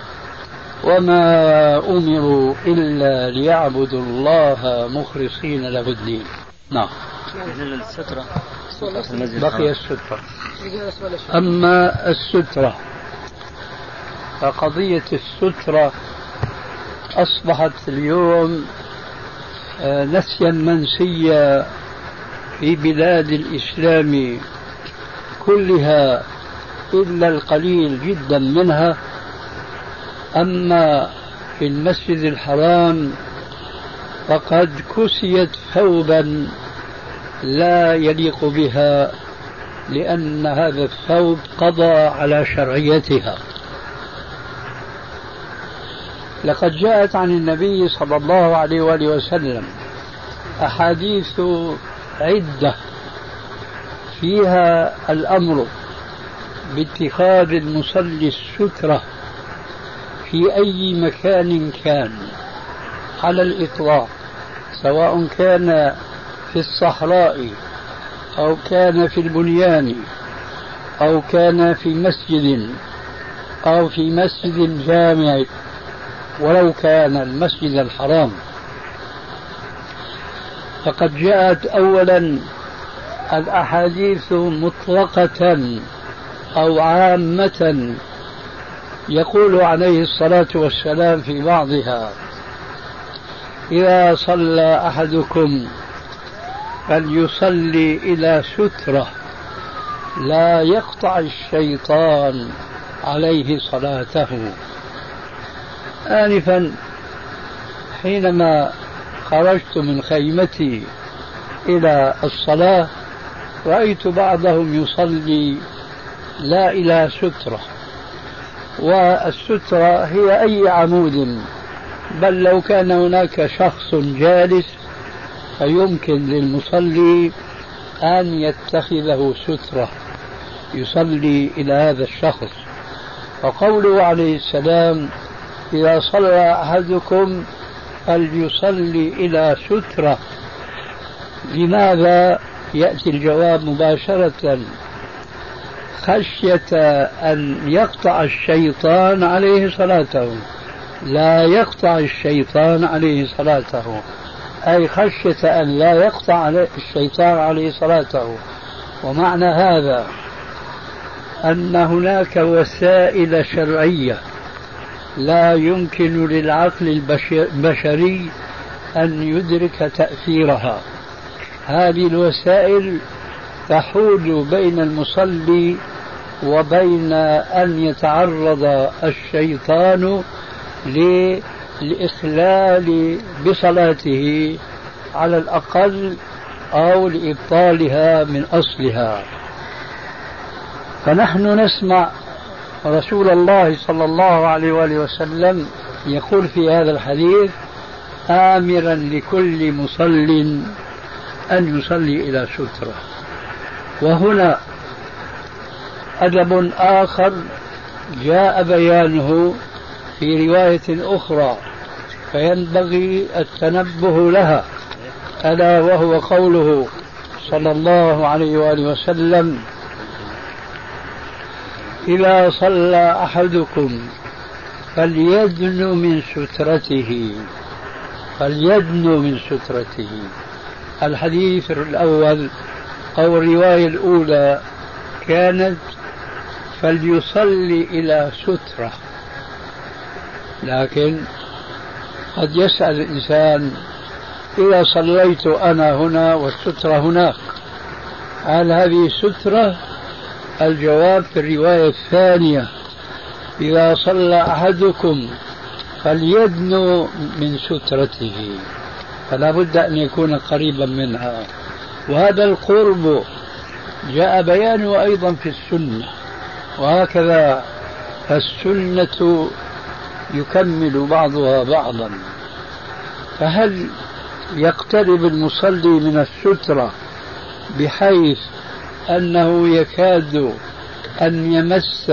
وما أمروا إلا ليعبدوا الله مخلصين له الدين. نعم. السترة بقي السترة. أما السترة فقضية السترة أصبحت اليوم نسيا منسيا في بلاد الإسلام كلها إلا القليل جدا منها. أما في المسجد الحرام فقد كسيت ثوبا لا يليق بها، لأن هذا الثوب قضى على شرعيتها. لقد جاءت عن النبي صلى الله عليه وآله وسلم أحاديث عدة فيها الأمر باتخاذ المصلي السترة في أي مكان كان على الإطلاق، سواء كان في الصحراء أو كان في البنيان أو كان في مسجد أو في مسجد جامع، ولو كان المسجد الحرام. فقد جاءت أولا الأحاديث مطلقة أو عامة، يقول عليه الصلاة والسلام في بعضها إذا صلى أحدكم فليصلي إلى سترة لا يقطع الشيطان عليه صلاته. آنفا حينما خرجت من خيمتي إلى الصلاة رأيت بعضهم يصلي لا إلى سترة، والسترة هي أي عمود، بل لو كان هناك شخص جالس فيمكن للمصلي أن يتخذه سترة يصلي إلى هذا الشخص. وقوله عليه السلام إذا صلى أحدكم فليصلي إلى سترة، لماذا؟ يأتي الجواب مباشرة خشية أن يقطع الشيطان عليه صلاته، لا يقطع الشيطان عليه صلاته، أي خشية أن لا يقطع الشيطان عليه صلاته. ومعنى هذا أن هناك وسائل شرعية لا يمكن للعقل البشري أن يدرك تأثيرها. هذه الوسائل تحول بين المصلي وبين أن يتعرض الشيطان للإخلال بصلاته على الأقل أو لإبطالها من أصلها. فنحن نسمع رسول الله صلى الله عليه وآله وسلم يقول في هذا الحديث آمرا لكل مصل أن يصلي إلى سترة. وهنا أدب آخر جاء بيانه في رواية أخرى فينبغي التنبه لها، ألا وهو قوله صلى الله عليه وآله وسلم إذا صلى أحدكم فليدن من سترته، فليدن من سترته. الحديث الأول أو الرواية الأولى كانت فليصلي إلى سترة، لكن قد يسأل الإنسان إذا صليت أنا هنا والسترة هناك هل هذه سترة؟ الجواب في الرواية الثانية إذا صلى أحدكم فليدنو من سترته، فلا بد أن يكون قريبا منها. وهذا القرب جاء بيانه أيضا في السنة، وهكذا فالسنة يكمل بعضها بعضا. فهل يقترب المصلي من السترة بحيث أنه يكاد أن يمس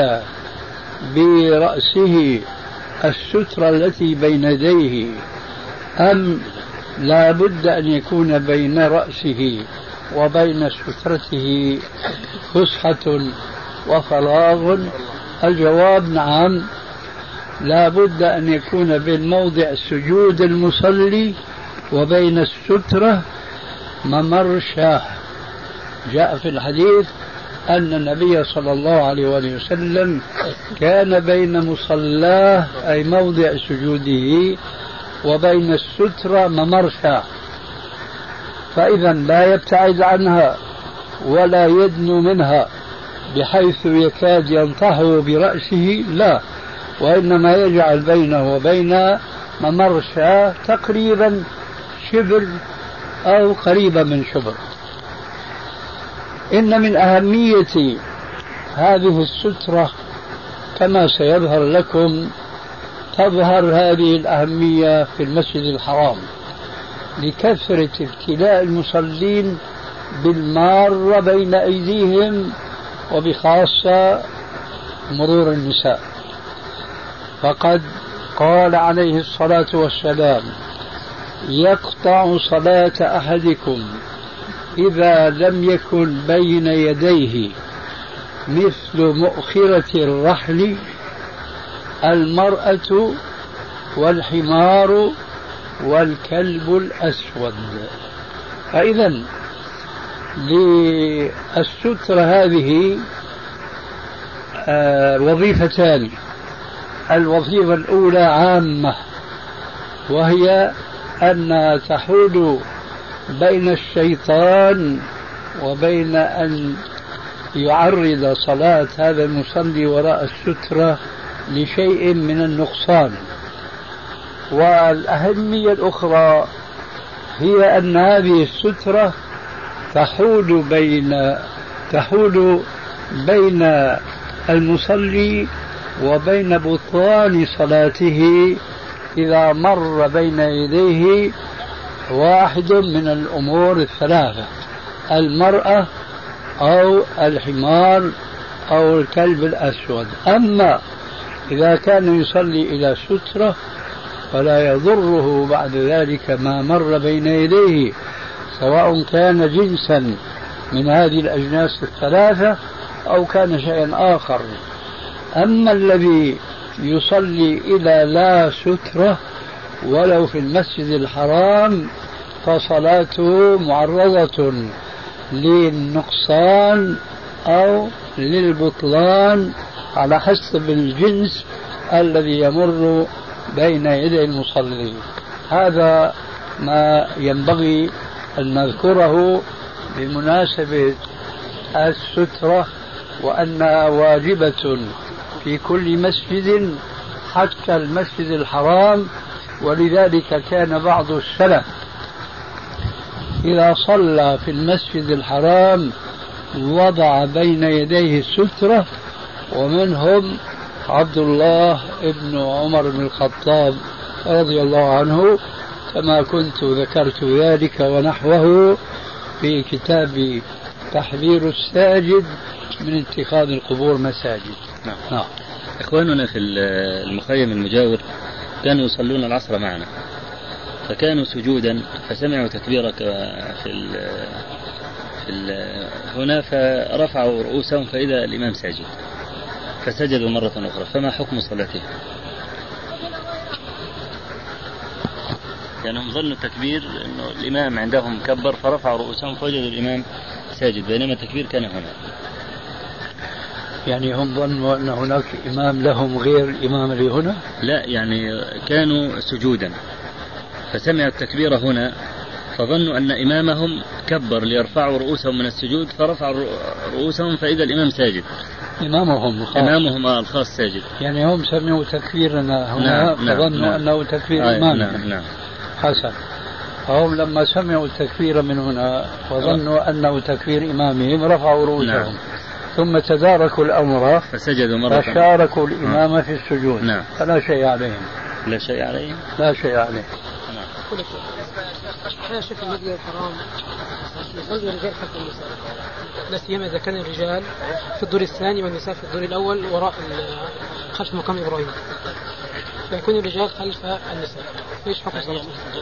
برأسه السترة التي بين يديه، أم لا بد أن يكون بين رأسه وبين سترته فسحة وفراغ الجواب نعم، لا بد أن يكون بين موضع سجود المصلي وبين السترة ممر شاه. جاء في الحديث أن النبي صلى الله عليه وسلم كان بين مصلاه أي موضع سجوده وبين السترة ممر شاه، فإذا لا يبتعد عنها ولا يدنو منها بحيث يكاد ينطحه برأسه، لا، وإنما يجعل بينه وبين ممر شاه تقريبا شبر أو قريبا من شبر. إن من أهمية هذه السترة كما سيظهر لكم، تظهر هذه الأهمية في المسجد الحرام لكثرة ابتلاء المصلين بالمار بين أيديهم، وبخاصة مرور النساء. فقد قال عليه الصلاة والسلام: يقطع صلاة أحدكم إذا لم يكن بين يديه مثل مؤخرة الرحل المرأة والحمار والكلب الأسود. فإذا للسترة هذه وظيفتان. الوظيفة الأولى عامة، وهي أن تحول بين الشيطان وبين أن يعرض صلاة هذا المصلي وراء السترة لشيء من النقصان. والأهمية الأخرى هي أن هذه السترة تحول بين المصلي وبين بطلان صلاته إذا مر بين يديه واحد من الأمور الثلاثة: المرأة أو الحمار أو الكلب الأسود. أما إذا كان يصلي إلى سترة فلا يضره بعد ذلك ما مر بين يديه، سواء كان جنسا من هذه الأجناس الثلاثة أو كان شيئا آخر. أما الذي يصلي إلى لا سترة ولو في المسجد الحرام فصلاته معرضة للنقصان أو للبطلان على حسب الجنس الذي يمر بين يدي المصلي. هذا ما ينبغي أن نذكره بمناسبة السترة، وأنها واجبة في كل مسجد حتى المسجد الحرام. ولذلك كان بعض السلف إذا صلى في المسجد الحرام وضع بين يديه السترة، ومنهم عبد الله بن عمر بن الخطاب رضي الله عنه، كما كنت ذكرت ذلك ونحوه في كتاب تحذير الساجد من اتخاذ القبور مساجد. نعم. إخواننا في المخيم المجاور كانوا يصلون العصر معنا، فكانوا سجودا فسمعوا تكبيرك هنا، فرفعوا رؤوسهم فإذا الإمام ساجد، فسجدوا مرة أخرى، فما حكم صلاتهم؟ يعني هم ظنوا التكبير أنه الإمام عندهم كبر فرفعوا رؤوسهم فوجدوا الإمام ساجد، بينما التكبير كان هنا. يعني هم ظنوا أن هناك إمام لهم غير الإمام اللي هنا؟ لا، يعني كانوا سجودا فسمعوا التكبير هنا فظنوا أن إمامهم كبر ليرفعوا رؤوسهم من السجود، فرفعوا رؤوسهم فإذا الإمام ساجد. إمامهم الخاص ساجد. يعني هم سمعوا تكبيرنا هنا فظنوا أنه تكبير إمامهم. نعم. حسن. فهم لما سمعوا التكبير من هنا وظنوا أنه تكبير إمامهم رفعوا رؤوسهم. ثم تداركوا الأمر فسجدوا مرة فشاركوا الإمام في السجود. فلا شيء عليهم. لا شيء عليهم. أنا شوف المسجد الحرام يصلي الرجال خلف النساء، لا سيما إذا كان الرجال في الدور الثاني والنساء في الدور الأول وراء خلف مقام إبراهيم، فيكون الرجال خلف النساء. إيش حكم صلاة؟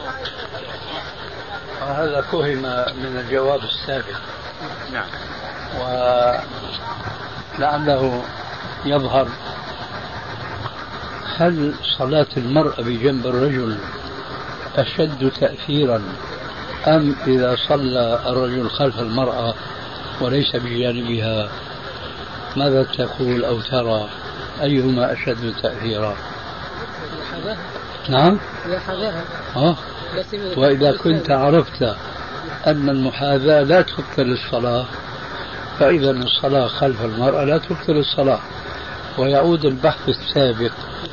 هذا فهم من الجواب السابق. نعم. ولعله يظهر، هل صلاة المرأة بجنب الرجل أشد تأثيرا أم إذا صلى الرجل خلف المرأة وليس بجانبها؟ ماذا تقول أو ترى أيهما أشد تأثيرا؟ نعم. وإذا كنت عرفت أن المحاذاة لا تبطل الصلاة فإذا الصلاة خلف المرأة لا تبطل الصلاة. ويعود البحث السابق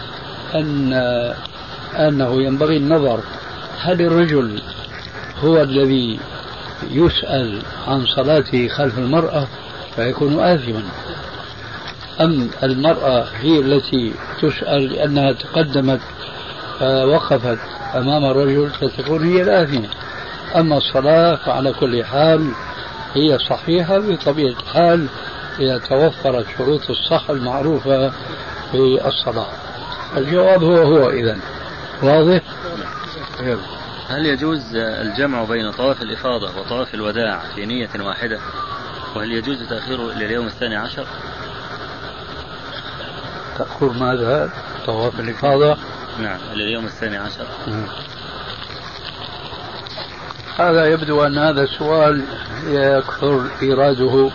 أنه ينبغي النظر هل الرجل هو الذي يسأل عن صلاته خلف المرأة فيكون آثما، أم المرأة هي التي تسأل لأنها تقدمت فوقفت أمام الرجل فتكون هي الآثمة. أما الصلاة فعلى كل حال هي صحيحة بطبيعة الحال إذا توفرت شروط الصحة المعروفة في الصلاة. الجواب هو إذن واضح. هل يجوز الجمع بين طواف الإفاضة وطواف الوداع في نية واحدة؟ وهل يجوز تأخيره إلى اليوم 12؟ تأخير ماذا؟ طواف الإفاضة؟ نعم إلى اليوم 12. هذا يبدو أن هذا السؤال يكثر إيراده،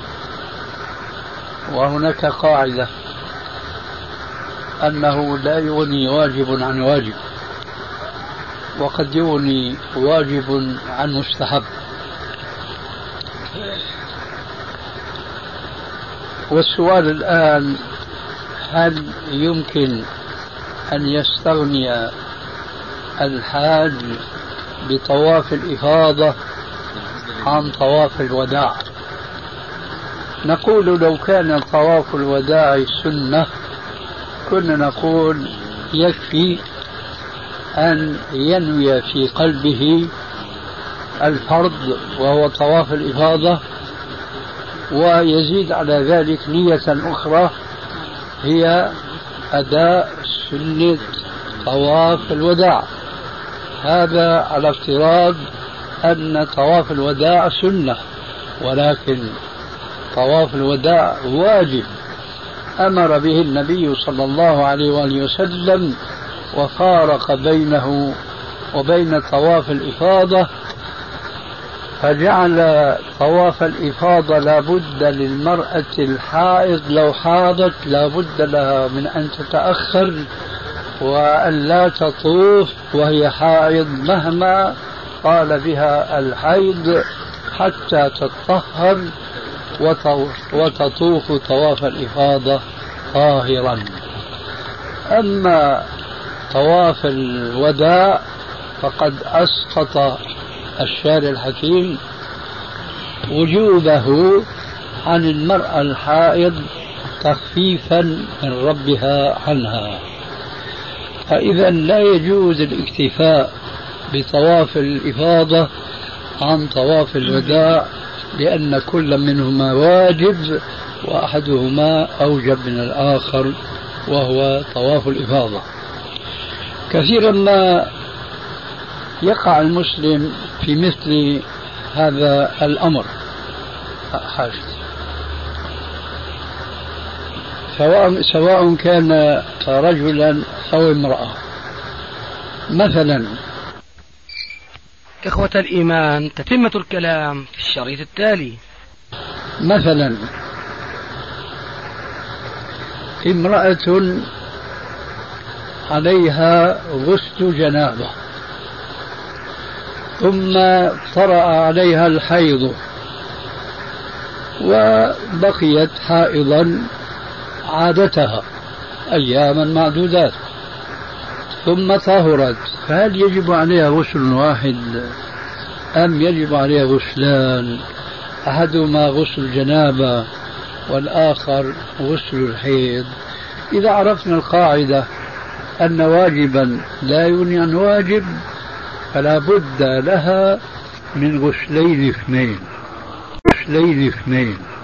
وهناك قاعدة أنه لا يغني واجب عن واجب، وقد يغني واجب عن مستحب. والسؤال الآن هل يمكن أن يستغني الحاج بطواف الإفاضة عن طواف الوداع؟ نقول لو كان طواف الوداع سنة كنا نقول يكفي أن ينوي في قلبه الفرض وهو طواف الإفاضة، ويزيد على ذلك نية أخرى هي أداء سنة طواف الوداع. هذا على افتراض أن طواف الوداع سنة، ولكن طواف الوداع واجب أمر به النبي صلى الله عليه وآله وسلم، وفارق بينه وبين طواف الإفاضة، فجعل طواف الإفاضة لابد للمرأة الحائض لو حاضت لابد لها من أن تتأخر وأن لا تطوف وهي حائض مهما طال بها الحيض حتى تطهر وتطوف طواف الإفاضة طاهرا. أما طواف الوداع فقد أسقط الشارع الحكيم وجوبه عن المرأة الحائض تخفيفا من ربها عنها. فإذا لا يجوز الاكتفاء بطواف الإفاضة عن طواف الوداع، لأن كل منهما واجب وأحدهما أوجب من الآخر وهو طواف الإفاضة. كثيرا ما يقع المسلم في مثل هذا الأمر سواء كان رجلا أو امرأة. مثلا إخوة الإيمان، تتمة الكلام في الشريط التالي. مثلا امرأة عليها غسل جنابة ثم طرأ عليها الحيض وبقيت حائضا عادتها أياما معدودات ثم طهرت، فهل يجب عليها غسل واحد أم يجب عليها غسلان؟ أحدهما غسل الجنابة والآخر غسل الحيض. إذا عرفنا القاعدة أن واجبا لا يغني عن واجب فلا بد لها من غسلين اثنين.